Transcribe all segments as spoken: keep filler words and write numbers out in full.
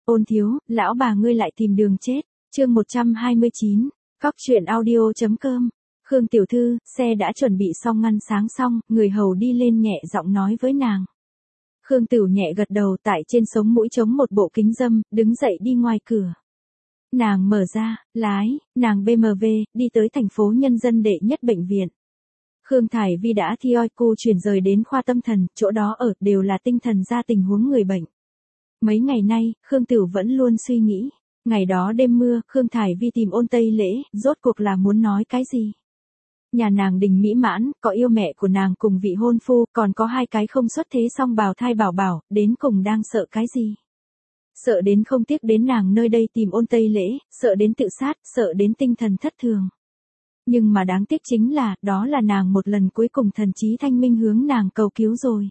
Ôn thiếu, lão bà ngươi lại tìm đường chết. Chương một trăm hai mươi chín, Cóc truyện audio.com. Khương tiểu thư, xe đã chuẩn bị xong ngăn sáng xong, người hầu đi lên nhẹ giọng nói với nàng. Khương Tửu nhẹ gật đầu, tại trên sống mũi chống một bộ kính dâm, đứng dậy đi ngoài cửa. Nàng mở ra, lái, nàng bê em vê, đi tới thành phố nhân dân đệ nhất bệnh viện. Khương Thải Vi đã thi oi cu chuyển rời đến khoa tâm thần, chỗ đó ở đều là tinh thần ra tình huống người bệnh. Mấy ngày nay, Khương Tửu vẫn luôn suy nghĩ. Ngày đó đêm mưa, Khương Thải Vi tìm Ôn Tây Lễ, rốt cuộc là muốn nói cái gì? Nhà nàng đình mỹ mãn, có yêu mẹ của nàng cùng vị hôn phu, còn có hai cái không xuất thế song bào thai bảo bảo, đến cùng đang sợ cái gì? Sợ đến không tiếc đến nàng nơi đây tìm Ôn Tây Lễ, sợ đến tự sát, sợ đến tinh thần thất thường. Nhưng mà đáng tiếc chính là, đó là nàng một lần cuối cùng thần trí thanh minh hướng nàng cầu cứu rồi.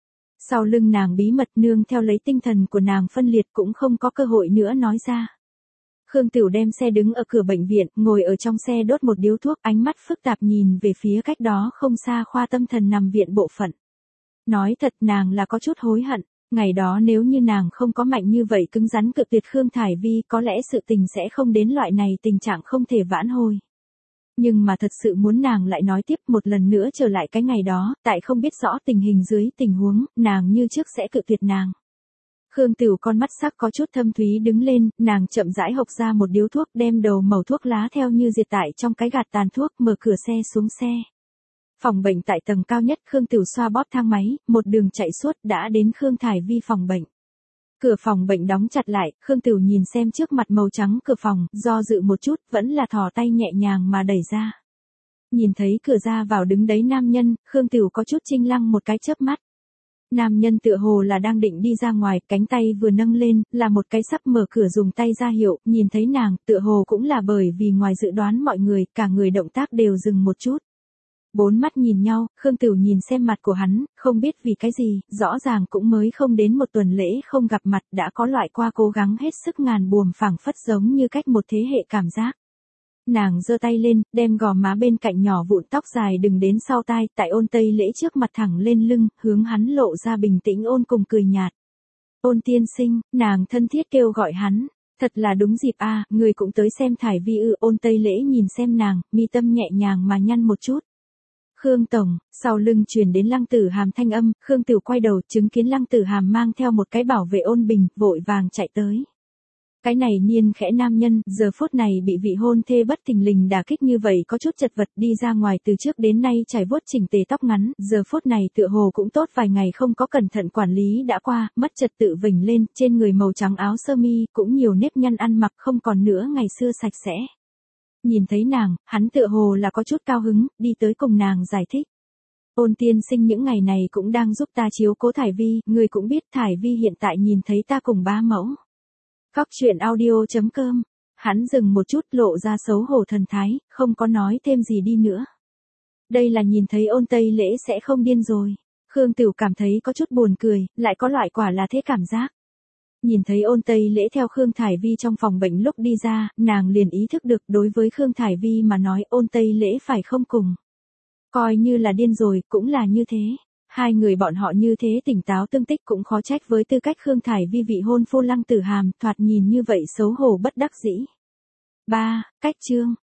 Sau lưng nàng bí mật nương theo lấy tinh thần của nàng phân liệt cũng không có cơ hội nữa nói ra. Khương Tửu đem xe đứng ở cửa bệnh viện, ngồi ở trong xe đốt một điếu thuốc, ánh mắt phức tạp nhìn về phía cách đó không xa khoa tâm thần nằm viện bộ phận. Nói thật nàng là có chút hối hận, ngày đó nếu như nàng không có mạnh như vậy cứng rắn cự tuyệt Khương Thải Vi có lẽ sự tình sẽ không đến loại này tình trạng không thể vãn hồi. Nhưng mà thật sự muốn nàng lại nói tiếp một lần nữa trở lại cái ngày đó, tại không biết rõ tình hình dưới tình huống, nàng như trước sẽ cự tuyệt nàng. Khương Tửu con mắt sắc có chút thâm thúy đứng lên, nàng chậm rãi hộc ra một điếu thuốc đem đầu mẩu thuốc lá theo như diệt tại trong cái gạt tàn thuốc mở cửa xe xuống xe. Phòng bệnh tại tầng cao nhất Khương Tửu xoa bóp thang máy, một đường chạy suốt đã đến Khương Thải Vi phòng bệnh. Cửa phòng bệnh đóng chặt lại, Khương Tửu nhìn xem trước mặt màu trắng cửa phòng, do dự một chút, vẫn là thò tay nhẹ nhàng mà đẩy ra. Nhìn thấy cửa ra vào đứng đấy nam nhân, Khương Tửu có chút chinh lăng một cái chớp mắt. Nam nhân tựa hồ là đang định đi ra ngoài, cánh tay vừa nâng lên, là một cái sắp mở cửa dùng tay ra hiệu, nhìn thấy nàng, tựa hồ cũng là bởi vì ngoài dự đoán mọi người, cả người động tác đều dừng một chút. Bốn mắt nhìn nhau, Khương Tửu nhìn xem mặt của hắn, không biết vì cái gì, rõ ràng cũng mới không đến một tuần lễ không gặp mặt đã có loại qua cố gắng hết sức ngàn buồm phảng phất giống như cách một thế hệ cảm giác. Nàng giơ tay lên, đem gò má bên cạnh nhỏ vụn tóc dài đừng đến sau tai, tại Ôn Tây Lễ trước mặt thẳng lên lưng, hướng hắn lộ ra bình tĩnh ôn cùng cười nhạt. Ôn tiên sinh, nàng thân thiết kêu gọi hắn, thật là đúng dịp a, à, người cũng tới xem Thải Vi ư. Ôn Tây Lễ nhìn xem nàng, mi tâm nhẹ nhàng mà nhăn một chút. Khương tổng, sau lưng truyền đến Lăng Tử Hàm thanh âm, Khương Tửu quay đầu chứng kiến Lăng Tử Hàm mang theo một cái bảo vệ Ôn Bình, vội vàng chạy tới. Cái này niên khẽ nam nhân, giờ phút này bị vị hôn thê bất thình lình đả kích như vậy có chút chật vật đi ra ngoài từ trước đến nay trải vuốt chỉnh tề tóc ngắn, giờ phút này tựa hồ cũng tốt vài ngày không có cẩn thận quản lý đã qua, mất trật tự vểnh lên, trên người màu trắng áo sơ mi, cũng nhiều nếp nhăn ăn mặc không còn nữa ngày xưa sạch sẽ. Nhìn thấy nàng, hắn tựa hồ là có chút cao hứng, đi tới cùng nàng giải thích. Ôn tiên sinh những ngày này cũng đang giúp ta chiếu cố Thải Vi, người cũng biết Thải Vi hiện tại nhìn thấy ta cùng bá mẫu. Cóc truyện audio.com. Hắn dừng một chút lộ ra xấu hổ thần thái, không có nói thêm gì đi nữa. Đây là nhìn thấy Ôn Tây Lễ sẽ không điên rồi. Khương Tửu cảm thấy có chút buồn cười, lại có loại quả là thế cảm giác. Nhìn thấy Ôn Tây Lễ theo Khương Thải Vi trong phòng bệnh lúc đi ra, nàng liền ý thức được đối với Khương Thải Vi mà nói Ôn Tây Lễ phải không cùng. Coi như là điên rồi, cũng là như thế. Hai người bọn họ như thế tỉnh táo tương tích cũng khó trách với tư cách Khương Thải Vi vị hôn phu Lăng Tử Hàm, thoạt nhìn như vậy xấu hổ bất đắc dĩ. ba. Cách chương.